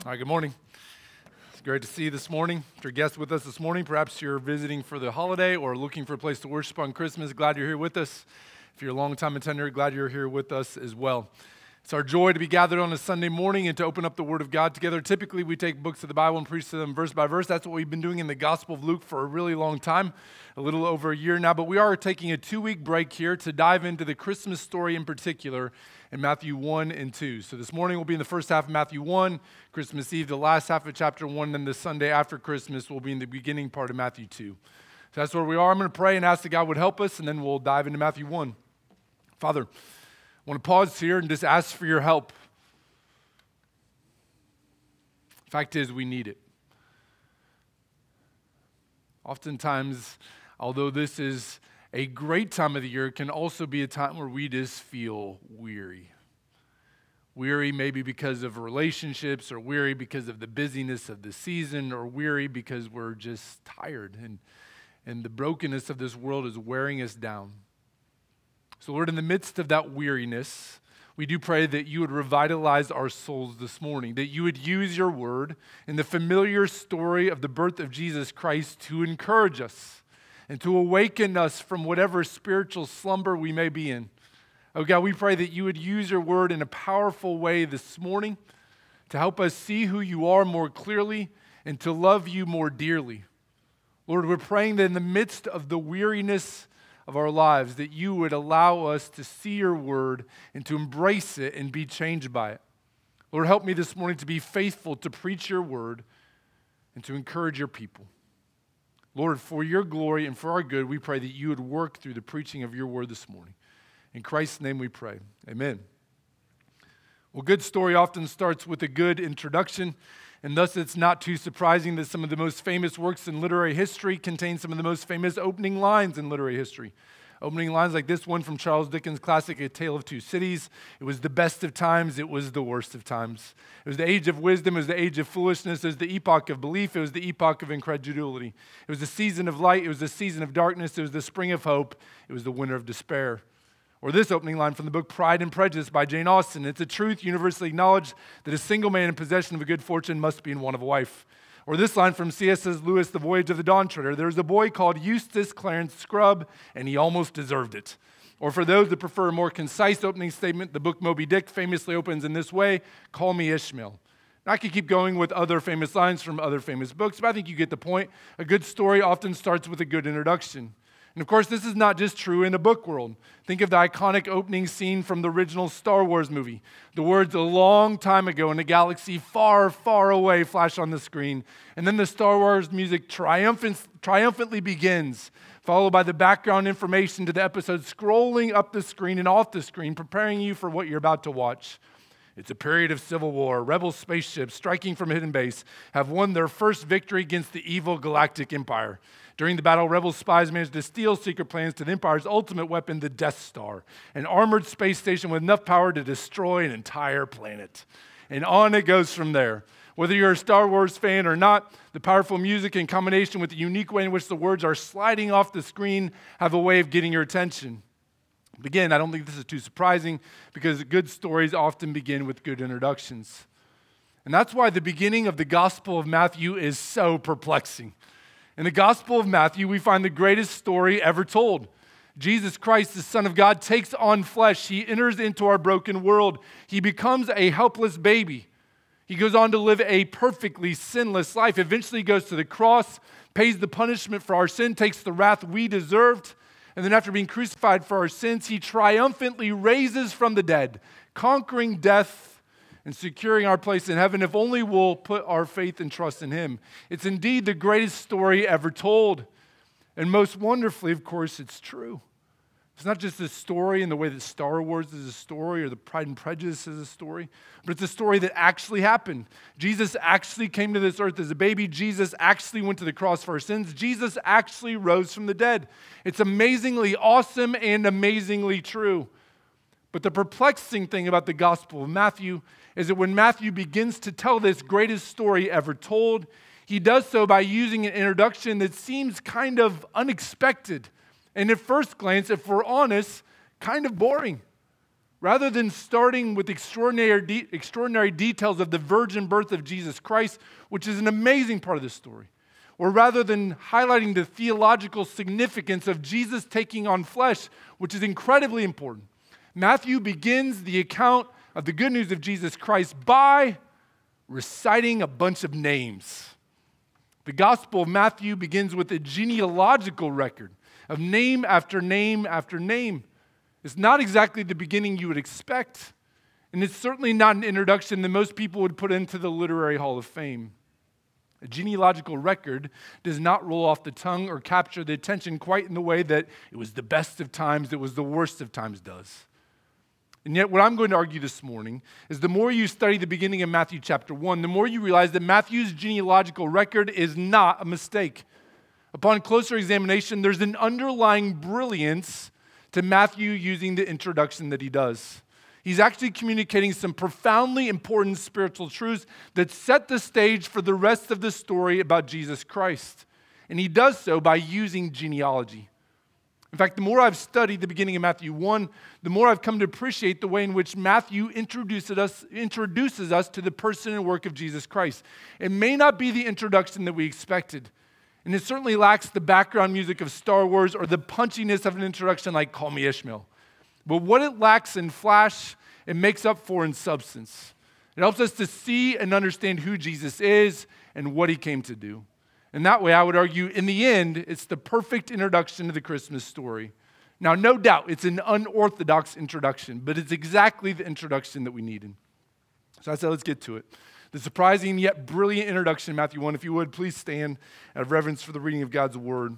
All right, good morning. It's great to see you this morning. If you're a guest with us this morning, perhaps you're visiting for the holiday or looking for a place to worship on Christmas, glad you're here with us. If you're a long-time attender, glad you're here with us as well. It's our joy to be gathered on a Sunday morning and to open up the Word of God together. Typically, we take books of the Bible and preach to them verse by verse. That's what we've been doing in the Gospel of Luke for a really long time, a little over a year now. But we are taking a 2-week break here to dive into the Christmas story in particular in Matthew 1 and 2. So this morning we'll be in the first half of Matthew 1, Christmas Eve, the last half of chapter 1, and then the Sunday after Christmas will be in the beginning part of Matthew 2. So that's where we are. I'm going to pray and ask that God would help us, and then we'll dive into Matthew 1. Father, I want to pause here and just ask for your help. The fact is, we need it. Oftentimes, although this is a great time of the year, it can also be a time where we just feel weary. Weary maybe because of relationships, or weary because of the busyness of the season, or weary because we're just tired and the brokenness of this world is wearing us down. So Lord, in the midst of that weariness, we do pray that you would revitalize our souls this morning, that you would use your word in the familiar story of the birth of Jesus Christ to encourage us and to awaken us from whatever spiritual slumber we may be in. Oh God, we pray that you would use your word in a powerful way this morning to help us see who you are more clearly and to love you more dearly. Lord, we're praying that in the midst of the weariness of our lives, that you would allow us to see your word and to embrace it and be changed by it. Lord, help me this morning to be faithful to preach your word and to encourage your people. Lord, for your glory and for our good, we pray that you would work through the preaching of your word this morning. In Christ's name we pray. Amen. Well, good story often starts with a good introduction, and thus it's not too surprising that some of the most famous works in literary history contain some of the most famous opening lines in literary history. Opening lines like this one from Charles Dickens' classic, A Tale of Two Cities. It was the best of times, it was the worst of times. It was the age of wisdom, it was the age of foolishness, it was the epoch of belief, it was the epoch of incredulity. It was the season of light, it was the season of darkness, it was the spring of hope, it was the winter of despair. Or this opening line from the book Pride and Prejudice by Jane Austen. It's a truth universally acknowledged that a single man in possession of a good fortune must be in want of a wife. Or this line from C.S. Lewis, The Voyage of the Dawn Treader. There was a boy called Eustace Clarence Scrubb, and he almost deserved it. Or for those that prefer a more concise opening statement, the book Moby Dick famously opens in this way, Call me Ishmael. Now, I could keep going with other famous lines from other famous books, but I think you get the point. A good story often starts with a good introduction. And of course, this is not just true in the book world. Think of the iconic opening scene from the original Star Wars movie. The words "a long time ago in a galaxy far, far away" flash on the screen. And then the Star Wars music triumphantly begins, followed by the background information to the episode scrolling up the screen and off the screen, preparing you for what you're about to watch. It's a period of civil war. Rebel spaceships striking from a hidden base have won their first victory against the evil galactic empire. During the battle, rebel spies managed to steal secret plans to the Empire's ultimate weapon, the Death Star, an armored space station with enough power to destroy an entire planet. And on it goes from there. Whether you're a Star Wars fan or not, the powerful music in combination with the unique way in which the words are sliding off the screen have a way of getting your attention. But again, I don't think this is too surprising because good stories often begin with good introductions. And that's why the beginning of the Gospel of Matthew is so perplexing. In the Gospel of Matthew, we find the greatest story ever told. Jesus Christ, the Son of God, takes on flesh. He enters into our broken world. He becomes a helpless baby. He goes on to live a perfectly sinless life. Eventually goes to the cross, pays the punishment for our sin, takes the wrath we deserved, and then after being crucified for our sins, he triumphantly raises from the dead, conquering death and securing our place in heaven if only we'll put our faith and trust in him. It's indeed the greatest story ever told. And most wonderfully, of course, it's true. It's not just a story in the way that Star Wars is a story or the Pride and Prejudice is a story, but it's a story that actually happened. Jesus actually came to this earth as a baby. Jesus actually went to the cross for our sins. Jesus actually rose from the dead. It's amazingly awesome and amazingly true. But the perplexing thing about the Gospel of Matthew is that when Matthew begins to tell this greatest story ever told, he does so by using an introduction that seems kind of unexpected. And at first glance, if we're honest, kind of boring. rather than starting with extraordinary details of the virgin birth of Jesus Christ, which is an amazing part of this story, or rather than highlighting the theological significance of Jesus taking on flesh, which is incredibly important, Matthew begins the account of the good news of Jesus Christ by reciting a bunch of names. The Gospel of Matthew begins with a genealogical record of name after name after name. It's not exactly the beginning you would expect, and it's certainly not an introduction that most people would put into the Literary Hall of Fame. A genealogical record does not roll off the tongue or capture the attention quite in the way that it was the best of times, it was the worst of times does. And yet what I'm going to argue this morning is the more you study the beginning of Matthew chapter 1, the more you realize that Matthew's genealogical record is not a mistake. Upon closer examination, there's an underlying brilliance to Matthew using the introduction that he does. He's actually communicating some profoundly important spiritual truths that set the stage for the rest of the story about Jesus Christ. And he does so by using genealogy. In fact, the more I've studied the beginning of Matthew 1, the more I've come to appreciate the way in which Matthew introduces us to the person and work of Jesus Christ. It may not be the introduction that we expected, and it certainly lacks the background music of Star Wars or the punchiness of an introduction like Call Me Ishmael. But what it lacks in flash, it makes up for in substance. It helps us to see and understand who Jesus is and what he came to do. And that way, I would argue, in the end, it's the perfect introduction to the Christmas story. Now, no doubt, it's an unorthodox introduction, but it's exactly the introduction that we needed. So I said, let's get to it. The surprising yet brilliant introduction in Matthew 1. If you would, please stand out of reverence for the reading of God's word.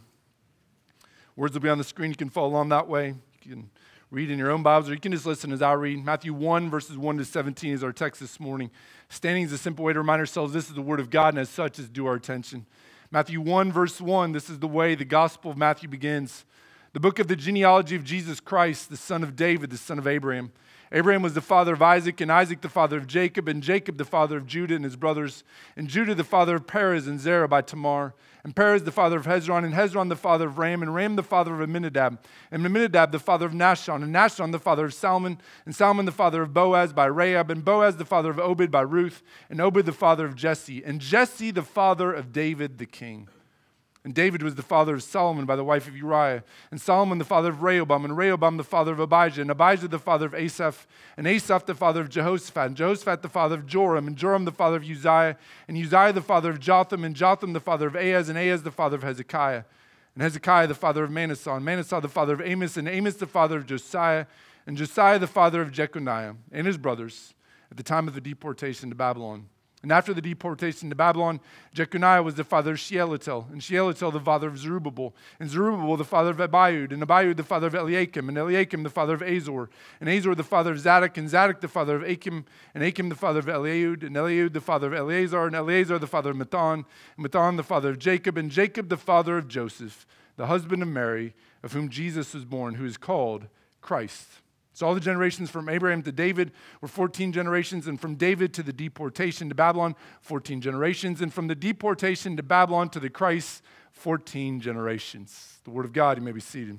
Words will be on the screen. You can follow along that way. You can read in your own Bibles, or you can just listen as I read. Matthew 1, verses 1 to 17 is our text this morning. Standing is a simple way to remind ourselves this is the word of God, and as such is due our attention. Matthew 1, verse 1, this is the way the Gospel of Matthew begins. The book of the genealogy of Jesus Christ, the son of David, the son of Abraham. Abraham was the father of Isaac, and Isaac the father of Jacob, and Jacob the father of Judah and his brothers, and Judah the father of Perez and Zerah by Tamar, and Perez the father of Hezron, and Hezron the father of Ram, and Ram the father of Amminadab, and Amminadab the father of Nahshon, and Nahshon the father of Salmon, and Salmon the father of Boaz by Rahab, and Boaz the father of Obed by Ruth, and Obed the father of Jesse, and Jesse the father of David the king. And David was the father of Solomon by the wife of Uriah. And Solomon the father of Rehoboam. And Rehoboam the father of Abijah. And Abijah the father of Asaph. And Asaph the father of Jehoshaphat. And Jehoshaphat the father of Joram. And Joram the father of Uzziah. And Uzziah the father of Jotham. And Jotham the father of Ahaz. And Ahaz the father of Hezekiah. And Hezekiah the father of Manasseh. And Manasseh the father of Amos. And Amos the father of Josiah. And Josiah the father of Jeconiah and his brothers at the time of the deportation to Babylon. And after the deportation to Babylon, Jeconiah was the father of Shealtiel, and Shealtiel the father of Zerubbabel, and Zerubbabel the father of Abiud, and Abiud the father of Eliakim, and Eliakim the father of Azor, and Azor the father of Zadok, and Zadok the father of Achim, and Achim the father of Eliud, and Eliud the father of Eleazar, and Eleazar the father of Mathan, and Mathan the father of Jacob, and Jacob the father of Joseph, the husband of Mary, of whom Jesus was born, who is called Christ. So all the generations from Abraham to David were 14 generations, and from David to the deportation to Babylon, 14 generations, and from the deportation to Babylon to the Christ, 14 generations. The word of God, you may be seated.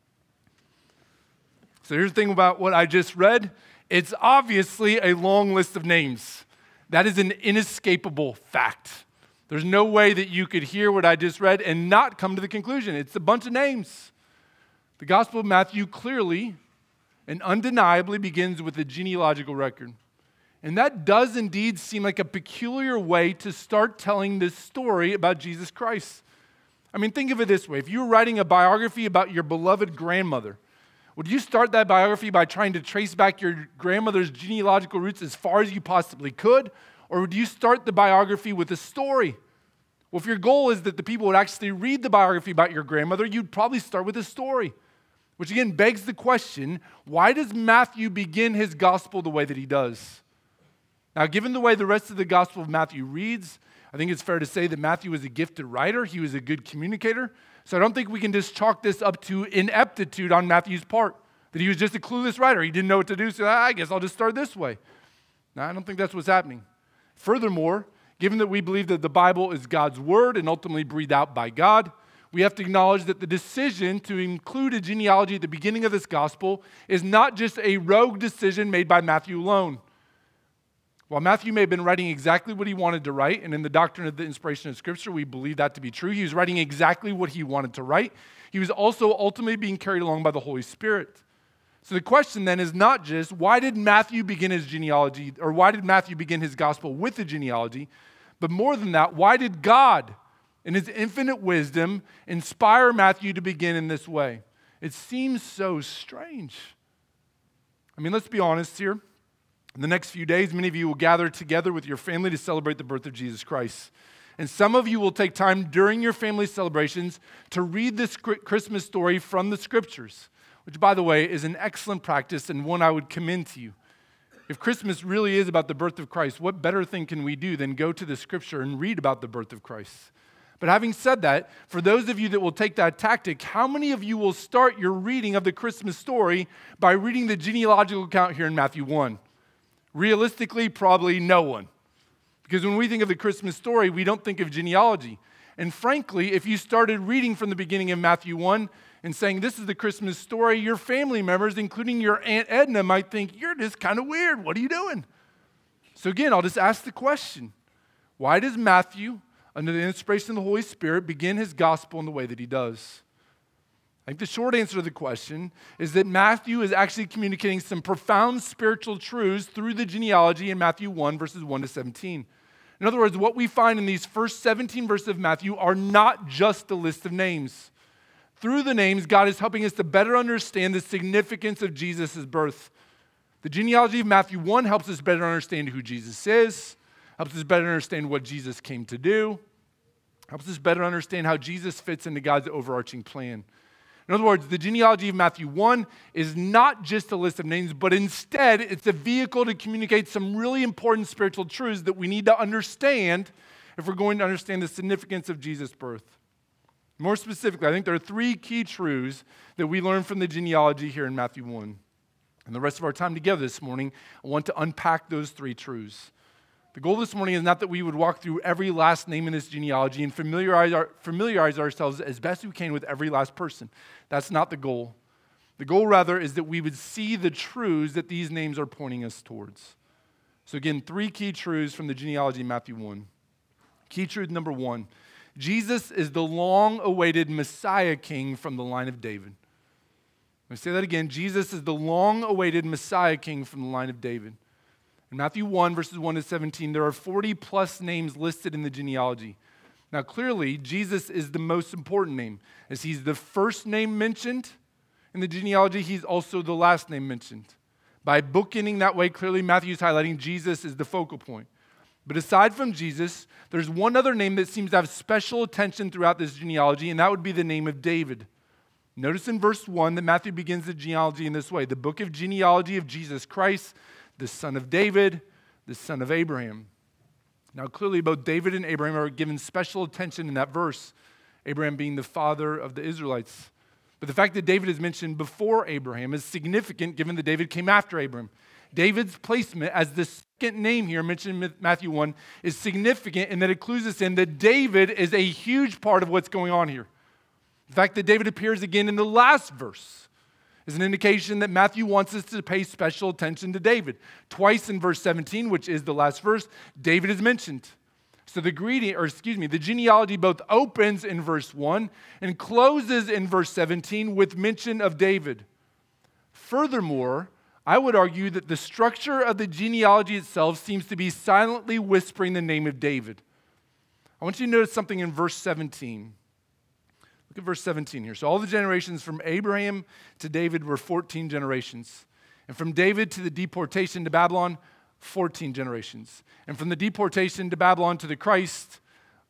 So here's the thing about what I just read. It's obviously a long list of names. That is an inescapable fact. There's no way that you could hear what I just read and not come to the conclusion. It's a bunch of names. The Gospel of Matthew clearly and undeniably begins with a genealogical record. And that does indeed seem like a peculiar way to start telling this story about Jesus Christ. I mean, think of it this way. If you were writing a biography about your beloved grandmother, would you start that biography by trying to trace back your grandmother's genealogical roots as far as you possibly could? Or would you start the biography with a story? Well, if your goal is that the people would actually read the biography about your grandmother, you'd probably start with a story. Which again begs the question, why does Matthew begin his gospel the way that he does? Now, given the way the rest of the Gospel of Matthew reads, I think it's fair to say that Matthew was a gifted writer. He was a good communicator. So I don't think we can just chalk this up to ineptitude on Matthew's part, that he was just a clueless writer. He didn't know what to do, so I guess I'll just start this way. No, I don't think that's what's happening. Furthermore, given that we believe that the Bible is God's word and ultimately breathed out by God, we have to acknowledge that the decision to include a genealogy at the beginning of this gospel is not just a rogue decision made by Matthew alone. While Matthew may have been writing exactly what he wanted to write, and in the doctrine of the inspiration of Scripture, we believe that to be true, he was writing exactly what he wanted to write. He was also ultimately being carried along by the Holy Spirit. So the question then is not just, why did Matthew begin his genealogy, or why did Matthew begin his gospel with a genealogy? But more than that, why did God, in his infinite wisdom, inspire Matthew to begin in this way? It seems so strange. I mean, let's be honest here. In the next few days, many of you will gather together with your family to celebrate the birth of Jesus Christ. And some of you will take time during your family celebrations to read this Christmas story from the Scriptures, which, by the way, is an excellent practice and one I would commend to you. If Christmas really is about the birth of Christ, what better thing can we do than go to the Scripture and read about the birth of Christ? But having said that, for those of you that will take that tactic, how many of you will start your reading of the Christmas story by reading the genealogical account here in Matthew 1? Realistically, probably no one. Because when we think of the Christmas story, we don't think of genealogy. And frankly, if you started reading from the beginning of Matthew 1 and saying, this is the Christmas story, your family members, including your Aunt Edna, might think, you're just kind of weird. What are you doing? So again, I'll just ask the question. Why does Matthew, under the inspiration of the Holy Spirit, begin his gospel in the way that he does? I think the short answer to the question is that Matthew is actually communicating some profound spiritual truths through the genealogy in Matthew 1, verses 1 to 17. In other words, what we find in these first 17 verses of Matthew are not just a list of names. Through the names, God is helping us to better understand the significance of Jesus' birth. The genealogy of Matthew 1 helps us better understand who Jesus is, helps us better understand what Jesus came to do, helps us better understand how Jesus fits into God's overarching plan. In other words, the genealogy of Matthew 1 is not just a list of names, but instead it's a vehicle to communicate some really important spiritual truths that we need to understand if we're going to understand the significance of Jesus' birth. More specifically, I think there are three key truths that we learn from the genealogy here in Matthew 1. And the rest of our time together this morning, I want to unpack those three truths. The goal this morning is not that we would walk through every last name in this genealogy and familiarize ourselves as best we can with every last person. That's not the goal. The goal, rather, is that we would see the truths that these names are pointing us towards. So again, three key truths from the genealogy in Matthew 1. Key truth number 1, Jesus is the long-awaited Messiah King from the line of David. Let me say that again. Jesus is the long-awaited Messiah King from the line of David. In Matthew 1, verses 1 to 17, there are 40-plus names listed in the genealogy. Now, clearly, Jesus is the most important name. As he's the first name mentioned in the genealogy, he's also the last name mentioned. By bookending that way, clearly Matthew's highlighting Jesus is the focal point. But aside from Jesus, there's one other name that seems to have special attention throughout this genealogy, and that would be the name of David. Notice in verse 1 that Matthew begins the genealogy in this way: the book of genealogy of Jesus Christ, the son of David, the son of Abraham. Now, clearly, both David and Abraham are given special attention in that verse, Abraham being the father of the Israelites. But the fact that David is mentioned before Abraham is significant, given that David came after Abraham. David's placement as the second name here mentioned in Matthew 1 is significant in that it clues us in that David is a huge part of what's going on here. The fact that David appears again in the last verse is an indication that Matthew wants us to pay special attention to David. Twice in verse 17, which is the last verse, David is mentioned. So the genealogy both opens in verse 1 and closes in verse 17 with mention of David. Furthermore, I would argue that the structure of the genealogy itself seems to be silently whispering the name of David. I want you to notice something in verse 17. Look at verse 17 here. So all the generations from Abraham to David were 14 generations. And from David to the deportation to Babylon, 14 generations. And from the deportation to Babylon to the Christ,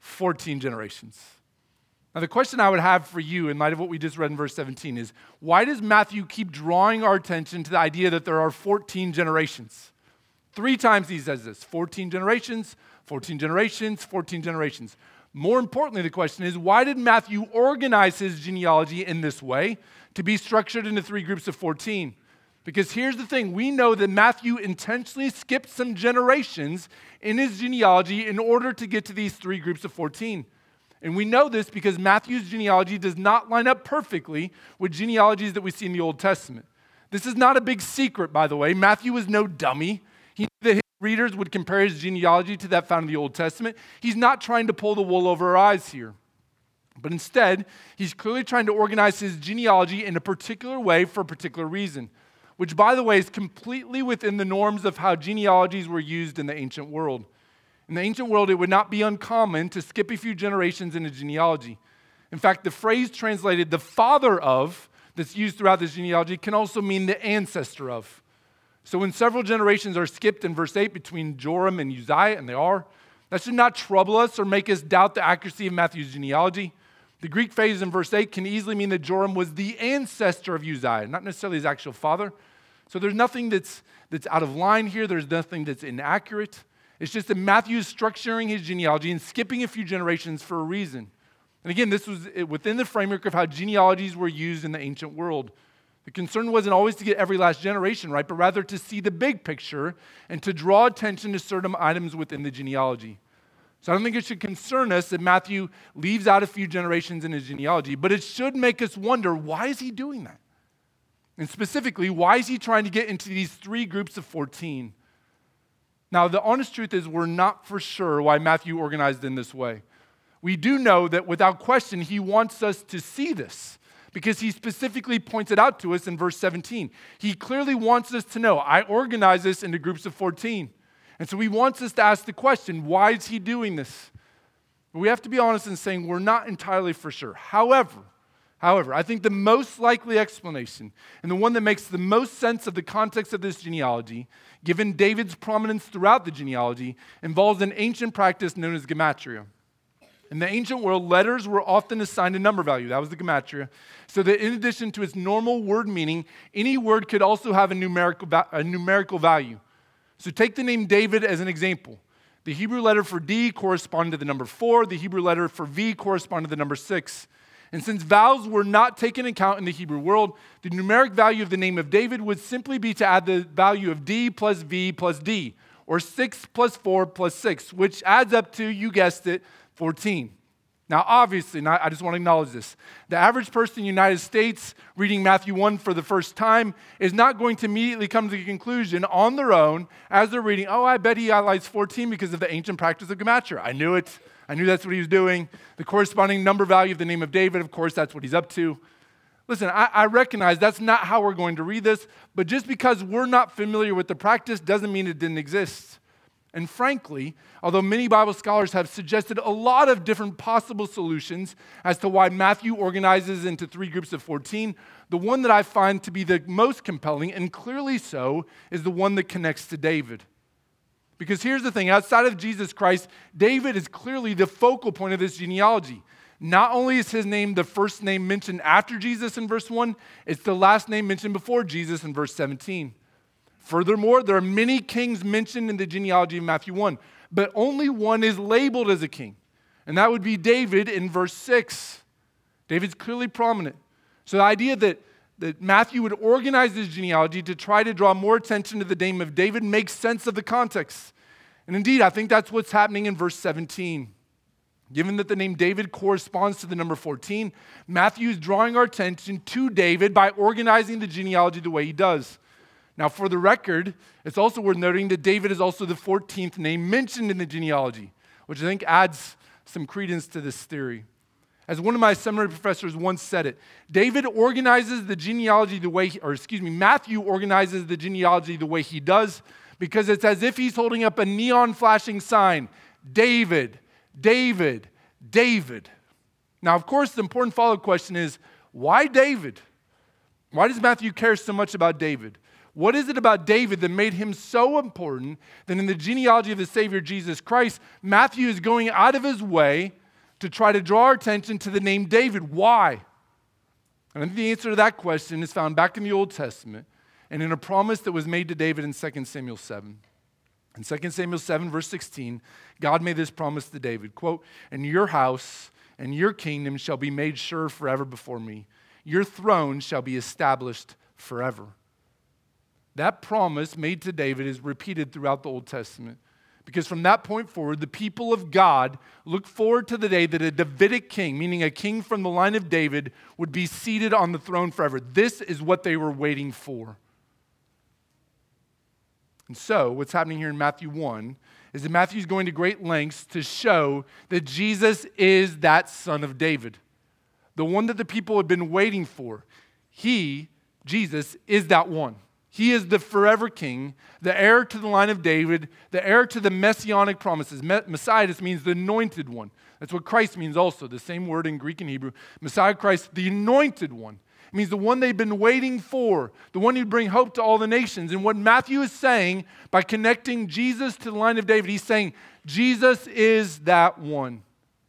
14 generations. Now the question I would have for you in light of what we just read in verse 17 is, why does Matthew keep drawing our attention to the idea that there are 14 generations? 3 times he says this: 14 generations, 14 generations, 14 generations. More importantly, the question is, why did Matthew organize his genealogy in this way, to be structured into 3 groups of 14? Because here's the thing, we know that Matthew intentionally skipped some generations in his genealogy in order to get to these 3 groups of 14. And we know this because Matthew's genealogy does not line up perfectly with genealogies that we see in the Old Testament. This is not a big secret, by the way. Matthew was no dummy. He knew that his readers would compare his genealogy to that found in the Old Testament. He's not trying to pull the wool over our eyes here. But instead, he's clearly trying to organize his genealogy in a particular way for a particular reason, which, by the way, is completely within the norms of how genealogies were used in the ancient world. In the ancient world, it would not be uncommon to skip a few generations in a genealogy. In fact, the phrase translated "the father of" that's used throughout this genealogy can also mean the ancestor of. So when several generations are skipped in verse 8 between Joram and Uzziah, and they are, that should not trouble us or make us doubt the accuracy of Matthew's genealogy. The Greek phrase in verse 8 can easily mean that Joram was the ancestor of Uzziah, not necessarily his actual father. So there's nothing that's out of line here. There's nothing that's inaccurate. It's just that Matthew is structuring his genealogy and skipping a few generations for a reason. And again, this was within the framework of how genealogies were used in the ancient world. The concern wasn't always to get every last generation right, but rather to see the big picture and to draw attention to certain items within the genealogy. So I don't think it should concern us that Matthew leaves out a few generations in his genealogy, but it should make us wonder, why is he doing that? And specifically, why is he trying to get into these three groups of 14? Now, the honest truth is we're not for sure why Matthew organized in this way. We do know that without question, he wants us to see this because he specifically points it out to us in verse 17. He clearly wants us to know, I organize this into groups of 14. And so he wants us to ask the question, why is he doing this? We have to be honest in saying we're not entirely for sure. However, I think the most likely explanation, and the one that makes the most sense of the context of this genealogy, given David's prominence throughout the genealogy, involves an ancient practice known as gematria. In the ancient world, letters were often assigned a number value. That was the gematria. So that in addition to its normal word meaning, any word could also have a numerical value. So take the name David as an example. The Hebrew letter for D corresponded to the number 4. The Hebrew letter for V corresponded to the number 6. And since vowels were not taken into account in the Hebrew world, the numeric value of the name of David would simply be to add the value of D plus V plus D, or 6 plus 4 plus 6, which adds up to, you guessed it, 14. Now, obviously, I just want to acknowledge this. The average person in the United States reading Matthew 1 for the first time is not going to immediately come to the conclusion on their own as they're reading, I bet he highlights 14 because of the ancient practice of gematria. I knew it. I knew that's what he was doing. The corresponding number value of the name of David, of course, that's what he's up to. Listen, I recognize that's not how we're going to read this, but just because we're not familiar with the practice doesn't mean it didn't exist. And frankly, although many Bible scholars have suggested a lot of different possible solutions as to why Matthew organizes into three groups of 14, the one that I find to be the most compelling, and clearly so, is the one that connects to David. Because here's the thing, outside of Jesus Christ, David is clearly the focal point of this genealogy. Not only is his name the first name mentioned after Jesus in verse 1, it's the last name mentioned before Jesus in verse 17. Furthermore, there are many kings mentioned in the genealogy of Matthew 1, but only one is labeled as a king, and that would be David in verse 6. David's clearly prominent. So the idea that Matthew would organize his genealogy to try to draw more attention to the name of David makes sense of the context. And indeed, I think that's what's happening in verse 17. Given that the name David corresponds to the number 14, Matthew is drawing our attention to David by organizing the genealogy the way he does. Now, for the record, it's also worth noting that David is also the 14th name mentioned in the genealogy, which I think adds some credence to this theory. As one of my seminary professors once said it, Matthew organizes the genealogy the way he does because it's as if he's holding up a neon flashing sign, David, David, David. Now, of course, the important follow-up question is, why David? Why does Matthew care so much about David? What is it about David that made him so important that in the genealogy of the Savior Jesus Christ, Matthew is going out of his way to try to draw our attention to the name David? Why? And I think the answer to that question is found back in the Old Testament and in a promise that was made to David in 2 Samuel 7. In 2 Samuel 7, verse 16, God made this promise to David, quote, "And your house and your kingdom shall be made sure forever before me. Your throne shall be established forever." That promise made to David is repeated throughout the Old Testament Because from that point forward, the people of God looked forward to the day that a Davidic king, meaning a king from the line of David, would be seated on the throne forever. This is what they were waiting for. And so, what's happening here in Matthew 1 is that Matthew's going to great lengths to show that Jesus is that son of David, the one that the people had been waiting for. He, Jesus, is that one. He is the forever king, the heir to the line of David, the heir to the messianic promises. Messiah just means the anointed one. That's what Christ means also, the same word in Greek and Hebrew. Messiah, Christ, the anointed one. It means the one they've been waiting for, the one who'd bring hope to all the nations. And what Matthew is saying by connecting Jesus to the line of David, he's saying Jesus is that one.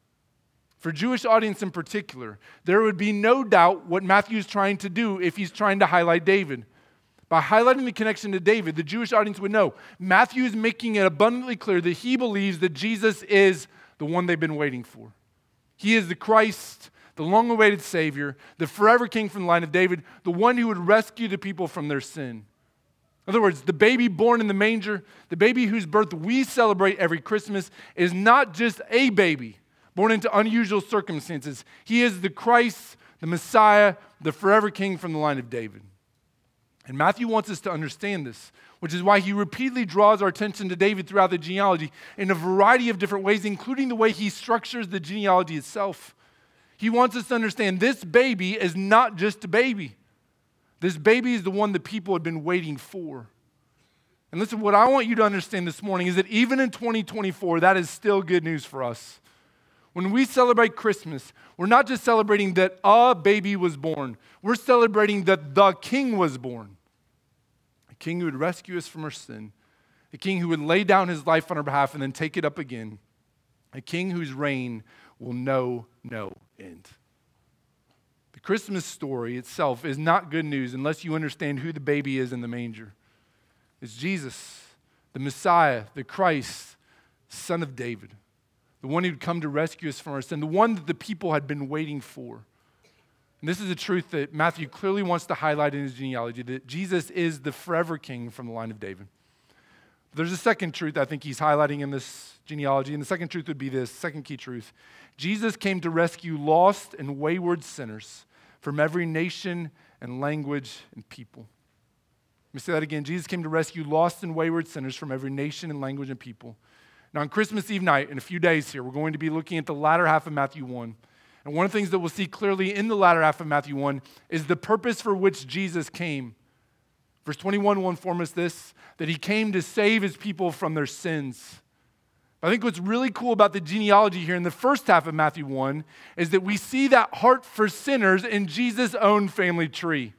For Jewish audience in particular, there would be no doubt what Matthew is trying to do if he's trying to highlight David. By highlighting the connection to David, the Jewish audience would know Matthew is making it abundantly clear that he believes that Jesus is the one they've been waiting for. He is the Christ, the long-awaited Savior, the forever king from the line of David, the one who would rescue the people from their sin. In other words, the baby born in the manger, the baby whose birth we celebrate every Christmas, is not just a baby born into unusual circumstances. He is the Christ, the Messiah, the forever king from the line of David. And Matthew wants us to understand this, which is why he repeatedly draws our attention to David throughout the genealogy in a variety of different ways, including the way he structures the genealogy itself. He wants us to understand this baby is not just a baby. This baby is the one that people had been waiting for. And listen, what I want you to understand this morning is that even in 2024, that is still good news for us. When we celebrate Christmas, we're not just celebrating that a baby was born. We're celebrating that the King was born. A king who would rescue us from our sin. A king who would lay down his life on our behalf and then take it up again. A king whose reign will know no end. The Christmas story itself is not good news unless you understand who the baby is in the manger. It's Jesus, the Messiah, the Christ, son of David. The one who'd come to rescue us from our sin, the one that the people had been waiting for. And this is a truth that Matthew clearly wants to highlight in his genealogy, that Jesus is the forever king from the line of David. But there's a second truth I think he's highlighting in this genealogy, and the second truth would be this, second key truth. Jesus came to rescue lost and wayward sinners from every nation and language and people. Let me say that again. Jesus came to rescue lost and wayward sinners from every nation and language and people. Now, on Christmas Eve night, in a few days here, we're going to be looking at the latter half of Matthew 1. And one of the things that we'll see clearly in the latter half of Matthew 1 is the purpose for which Jesus came. Verse 21 will inform us this, that he came to save his people from their sins. I think what's really cool about the genealogy here in the first half of Matthew 1 is that we see that heart for sinners in Jesus' own family tree.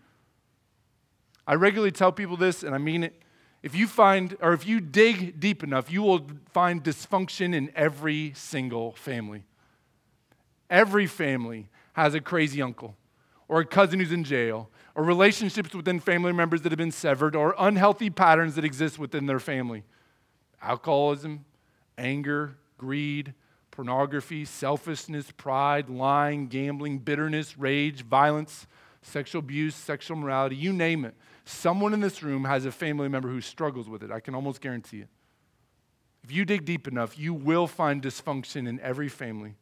I regularly tell people this, and I mean it. If you dig deep enough, you will find dysfunction in every single family. Every family has a crazy uncle, or a cousin who's in jail, or relationships within family members that have been severed, or unhealthy patterns that exist within their family. Alcoholism, anger, greed, pornography, selfishness, pride, lying, gambling, bitterness, rage, violence, sexual abuse, sexual immorality, you name it. Someone in this room has a family member who struggles with it. I can almost guarantee it. If you dig deep enough, you will find dysfunction in every family.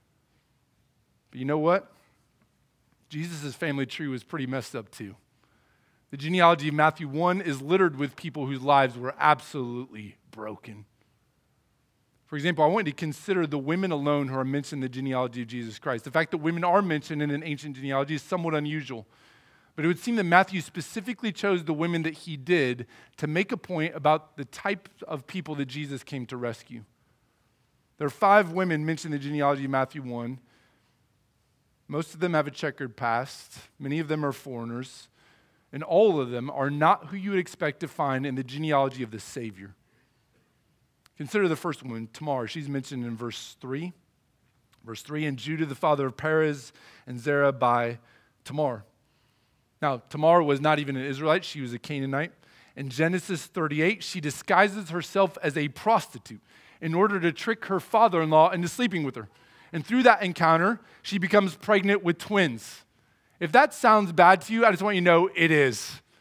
But you know what? Jesus' family tree was pretty messed up too. The genealogy of Matthew 1 is littered with people whose lives were absolutely broken. For example, I want you to consider the women alone who are mentioned in the genealogy of Jesus Christ. The fact that women are mentioned in an ancient genealogy is somewhat unusual. But it would seem that Matthew specifically chose the women that he did to make a point about the type of people that Jesus came to rescue. There are 5 women mentioned in the genealogy of Matthew 1. Most of them have a checkered past. Many of them are foreigners. And all of them are not who you would expect to find in the genealogy of the Savior. Consider the first woman, Tamar. She's mentioned in verse 3. Verse 3, and Judah, the father of Perez, and Zerah by Tamar. Now, Tamar was not even an Israelite. She was a Canaanite. In Genesis 38, she disguises herself as a prostitute in order to trick her father-in-law into sleeping with her. And through that encounter, she becomes pregnant with twins. If that sounds bad to you, I just want you to know it is.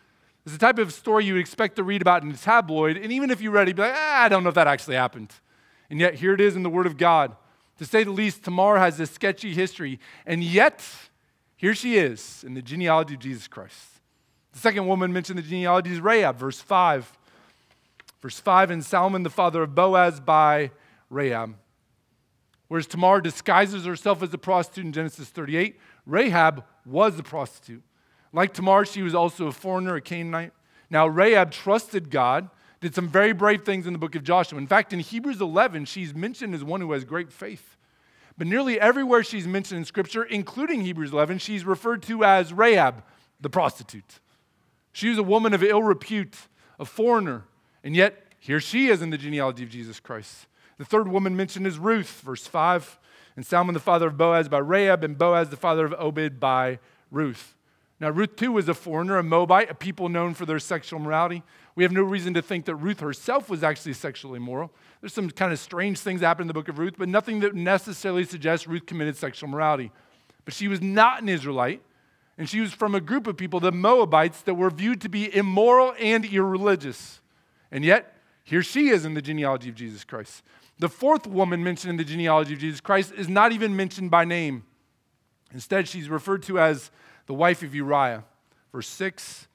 It's the type of story you would expect to read about in a tabloid, and even if you read it, you'd be like, I don't know if that actually happened. And yet, here it is in the Word of God. To say the least, Tamar has a sketchy history, and yet, here she is in the genealogy of Jesus Christ. The second woman mentioned in the genealogy is Rahab, verse 5. Verse 5, and Salmon, the father of Boaz, by Rahab. Whereas Tamar disguises herself as a prostitute in Genesis 38, Rahab was a prostitute. Like Tamar, she was also a foreigner, a Canaanite. Now, Rahab trusted God, did some very brave things in the book of Joshua. In fact, in Hebrews 11, she's mentioned as one who has great faith. But nearly everywhere she's mentioned in Scripture, including Hebrews 11, she's referred to as Rahab, the prostitute. She was a woman of ill repute, a foreigner, and yet here she is in the genealogy of Jesus Christ. The third woman mentioned is Ruth, verse 5, and Salmon, the father of Boaz, by Rahab, and Boaz, the father of Obed, by Ruth. Now, Ruth, too, was a foreigner, a Moabite, a people known for their sexual morality. We have no reason to think that Ruth herself was actually sexually immoral. There's some kind of strange things that happen in the book of Ruth, but nothing that necessarily suggests Ruth committed sexual morality. But she was not an Israelite, and she was from a group of people, the Moabites, that were viewed to be immoral and irreligious. And yet, here she is in the genealogy of Jesus Christ. The fourth woman mentioned in the genealogy of Jesus Christ is not even mentioned by name. Instead, she's referred to as the wife of Uriah. Verse 6,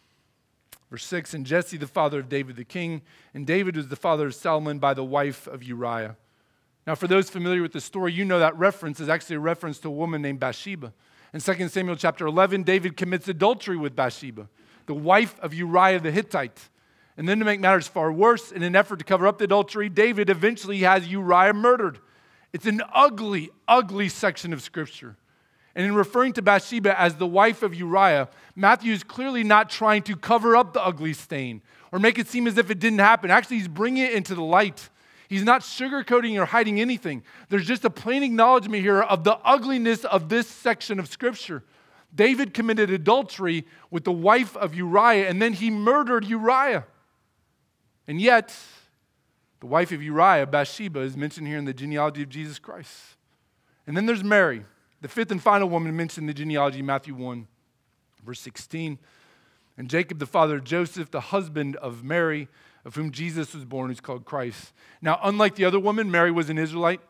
and Jesse, the father of David the king, and David was the father of Solomon by the wife of Uriah. Now, for those familiar with the story, you know that reference is actually a reference to a woman named Bathsheba. In 2 Samuel chapter 11, David commits adultery with Bathsheba, the wife of Uriah the Hittite. And then to make matters far worse, in an effort to cover up the adultery, David eventually has Uriah murdered. It's an ugly, ugly section of Scripture. And in referring to Bathsheba as the wife of Uriah, Matthew is clearly not trying to cover up the ugly stain or make it seem as if it didn't happen. Actually, he's bringing it into the light. He's not sugarcoating or hiding anything. There's just a plain acknowledgement here of the ugliness of this section of Scripture. David committed adultery with the wife of Uriah, and then he murdered Uriah. And yet, the wife of Uriah, Bathsheba, is mentioned here in the genealogy of Jesus Christ. And then there's Mary, the fifth and final woman mentioned in the genealogy, Matthew 1, verse 16. And Jacob, the father of Joseph, the husband of Mary, of whom Jesus was born, who's called Christ. Now, unlike the other woman, Mary was an Israelite.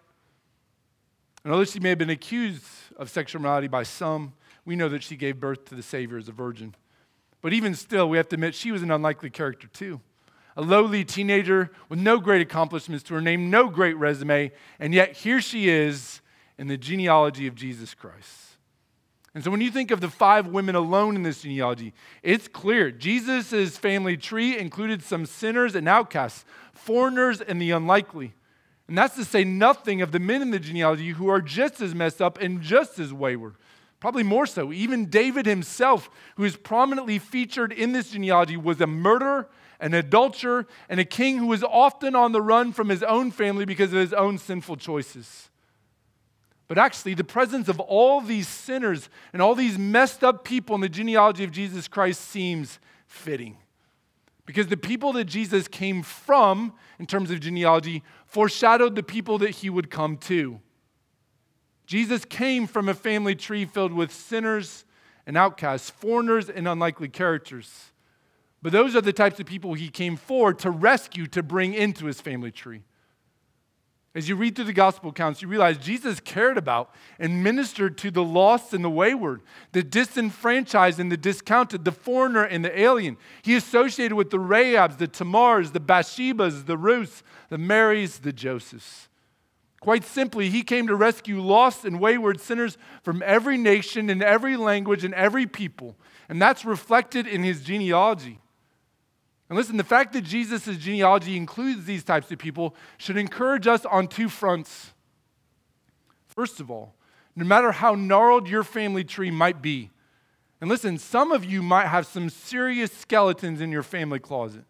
And although she may have been accused of sexual immorality by some, we know that she gave birth to the Savior as a virgin. But even still, we have to admit she was an unlikely character too. A lowly teenager with no great accomplishments to her name, no great resume, and yet here she is in the genealogy of Jesus Christ. And so when you think of the 5 women alone in this genealogy, it's clear Jesus' family tree included some sinners and outcasts, foreigners and the unlikely. And that's to say nothing of the men in the genealogy who are just as messed up and just as wayward. Probably more so. Even David himself, who is prominently featured in this genealogy, was a murderer, an adulterer, and a king who was often on the run from his own family because of his own sinful choices. But actually, the presence of all these sinners and all these messed up people in the genealogy of Jesus Christ seems fitting. Because the people that Jesus came from, in terms of genealogy, foreshadowed the people that he would come to. Jesus came from a family tree filled with sinners and outcasts, foreigners and unlikely characters. But those are the types of people he came for to rescue, to bring into his family tree. As you read through the gospel accounts, you realize Jesus cared about and ministered to the lost and the wayward, the disenfranchised and the discounted, the foreigner and the alien. He associated with the Rahabs, the Tamars, the Bathshebas, the Ruths, the Marys, the Josephs. Quite simply, he came to rescue lost and wayward sinners from every nation and every language and every people. And that's reflected in his genealogy. And listen, the fact that Jesus' genealogy includes these types of people should encourage us on 2 fronts. First of all, no matter how gnarled your family tree might be, and listen, some of you might have some serious skeletons in your family closet.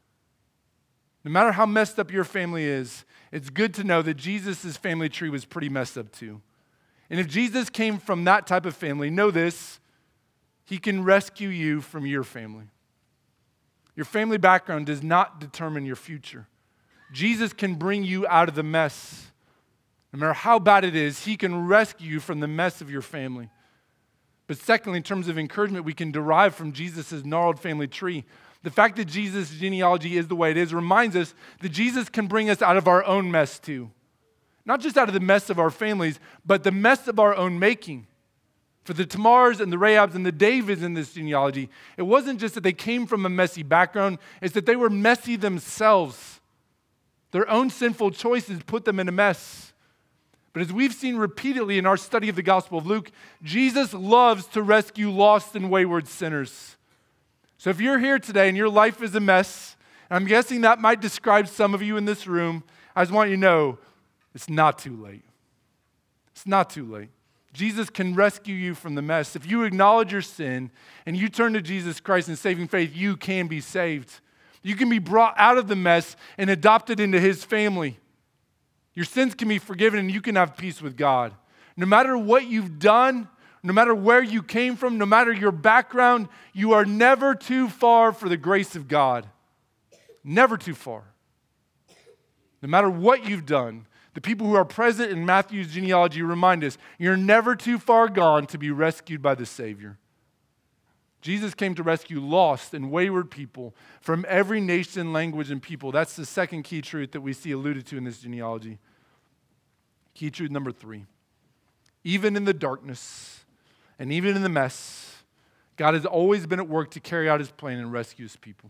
No matter how messed up your family is, it's good to know that Jesus' family tree was pretty messed up too. And if Jesus came from that type of family, know this, he can rescue you from your family. Your family background does not determine your future. Jesus can bring you out of the mess. No matter how bad it is, he can rescue you from the mess of your family. But secondly, in terms of encouragement we can derive from Jesus' gnarled family tree, the fact that Jesus' genealogy is the way it is reminds us that Jesus can bring us out of our own mess too. Not just out of the mess of our families, but the mess of our own making. For the Tamars and the Rahabs and the Davids in this genealogy, it wasn't just that they came from a messy background, it's that they were messy themselves. Their own sinful choices put them in a mess. But as we've seen repeatedly in our study of the Gospel of Luke, Jesus loves to rescue lost and wayward sinners. So if you're here today and your life is a mess, and I'm guessing that might describe some of you in this room, I just want you to know it's not too late. It's not too late. Jesus can rescue you from the mess. If you acknowledge your sin and you turn to Jesus Christ in saving faith, you can be saved. You can be brought out of the mess and adopted into his family. Your sins can be forgiven and you can have peace with God. No matter what you've done, no matter where you came from, no matter your background, you are never too far for the grace of God. Never too far. No matter what you've done, the people who are present in Matthew's genealogy remind us, you're never too far gone to be rescued by the Savior. Jesus came to rescue lost and wayward people from every nation, language, and people. That's the second key truth that we see alluded to in this genealogy. Key truth number 3. Even in the darkness and even in the mess, God has always been at work to carry out his plan and rescue his people.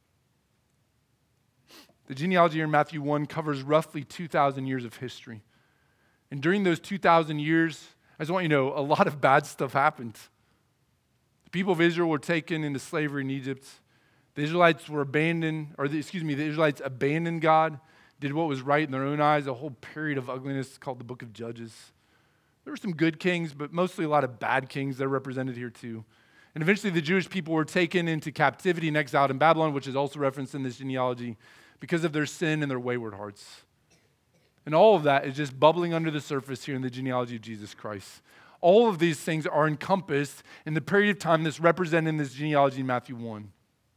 The genealogy in Matthew 1 covers roughly 2,000 years of history. And during those 2,000 years, I just want you to know, a lot of bad stuff happened. The people of Israel were taken into slavery in Egypt. The Israelites abandoned God, did what was right in their own eyes, a whole period of ugliness called the book of Judges. There were some good kings, but mostly a lot of bad kings that are represented here too. And eventually the Jewish people were taken into captivity and exiled in Babylon, which is also referenced in this genealogy, because of their sin and their wayward hearts. And all of that is just bubbling under the surface here in the genealogy of Jesus Christ. All of these things are encompassed in the period of time that's represented in this genealogy in Matthew 1.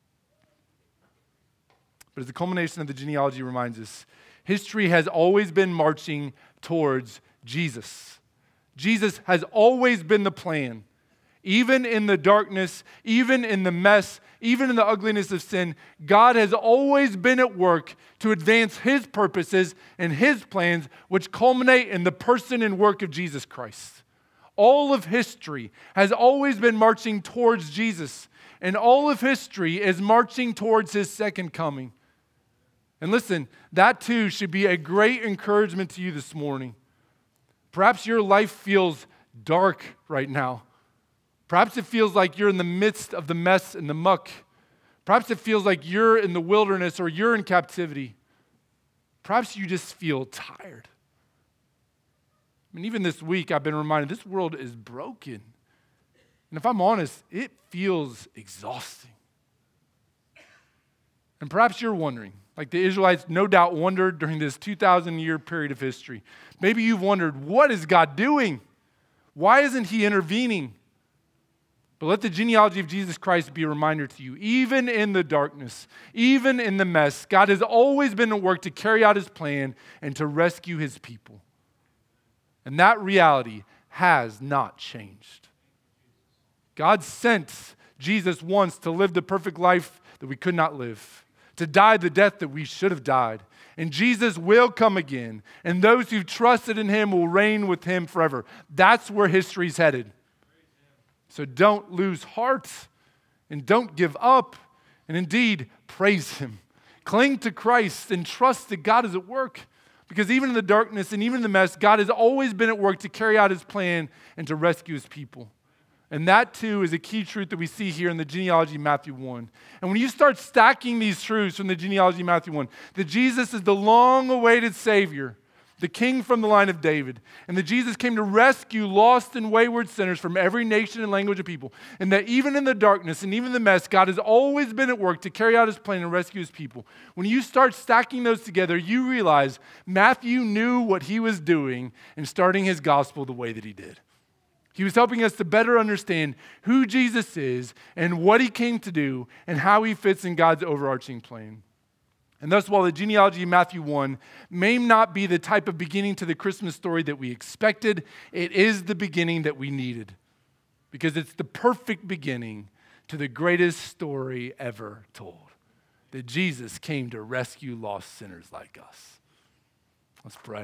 But as the culmination of the genealogy reminds us, history has always been marching towards Jesus. Jesus has always been the plan. Even in the darkness, even in the mess, even in the ugliness of sin, God has always been at work to advance his purposes and his plans, which culminate in the person and work of Jesus Christ. All of history has always been marching towards Jesus, and all of history is marching towards his second coming. And listen, that too should be a great encouragement to you this morning. Perhaps your life feels dark right now. Perhaps it feels like you're in the midst of the mess and the muck. Perhaps it feels like you're in the wilderness or you're in captivity. Perhaps you just feel tired. I mean, even this week I've been reminded this world is broken. And if I'm honest, it feels exhausting. And perhaps you're wondering, like the Israelites no doubt wondered during this 2,000-year period of history. Maybe you've wondered, what is God doing? Why isn't he intervening? But let the genealogy of Jesus Christ be a reminder to you, even in the darkness, even in the mess, God has always been at work to carry out his plan and to rescue his people. And that reality has not changed. God sent Jesus once to live the perfect life that we could not live, to die the death that we should have died. And Jesus will come again, and those who've trusted in him will reign with him forever. That's where history's headed. So don't lose heart and don't give up, and indeed praise him. Cling to Christ and trust that God is at work, because even in the darkness and even in the mess, God has always been at work to carry out his plan and to rescue his people. And that too is a key truth that we see here in the genealogy of Matthew 1. And when you start stacking these truths from the genealogy of Matthew 1, that Jesus is the long-awaited Savior, the King from the line of David, and that Jesus came to rescue lost and wayward sinners from every nation and language of people, and that even in the darkness and even the mess, God has always been at work to carry out his plan and rescue his people. When you start stacking those together, you realize Matthew knew what he was doing in starting his gospel the way that he did. He was helping us to better understand who Jesus is and what he came to do and how he fits in God's overarching plan. And thus, while the genealogy of Matthew 1 may not be the type of beginning to the Christmas story that we expected, it is the beginning that we needed. because it's the perfect beginning to the greatest story ever told, that Jesus came to rescue lost sinners like us. Let's pray.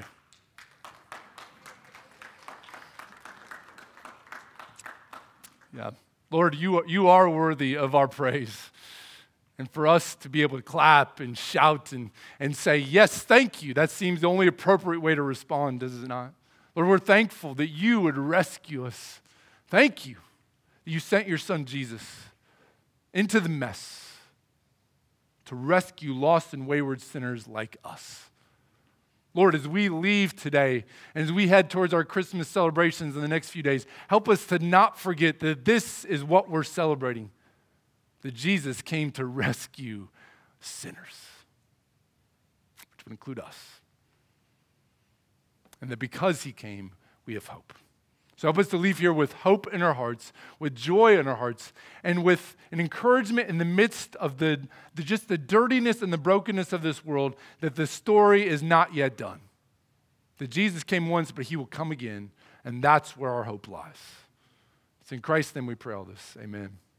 Yeah, Lord, you are worthy of our praise. And for us to be able to clap and shout and say, yes, thank you, that seems the only appropriate way to respond, does it not? Lord, we're thankful that you would rescue us. Thank you that you sent your son Jesus into the mess to rescue lost and wayward sinners like us. Lord, as we leave today and as we head towards our Christmas celebrations in the next few days, help us to not forget that this is what we're celebrating, that Jesus came to rescue sinners, which would include us. And that because he came, we have hope. So help us to leave here with hope in our hearts, with joy in our hearts, and with an encouragement in the midst of just the dirtiness and the brokenness of this world, that the story is not yet done. That Jesus came once, but he will come again, and that's where our hope lies. It's in Christ's name we pray all this. Amen.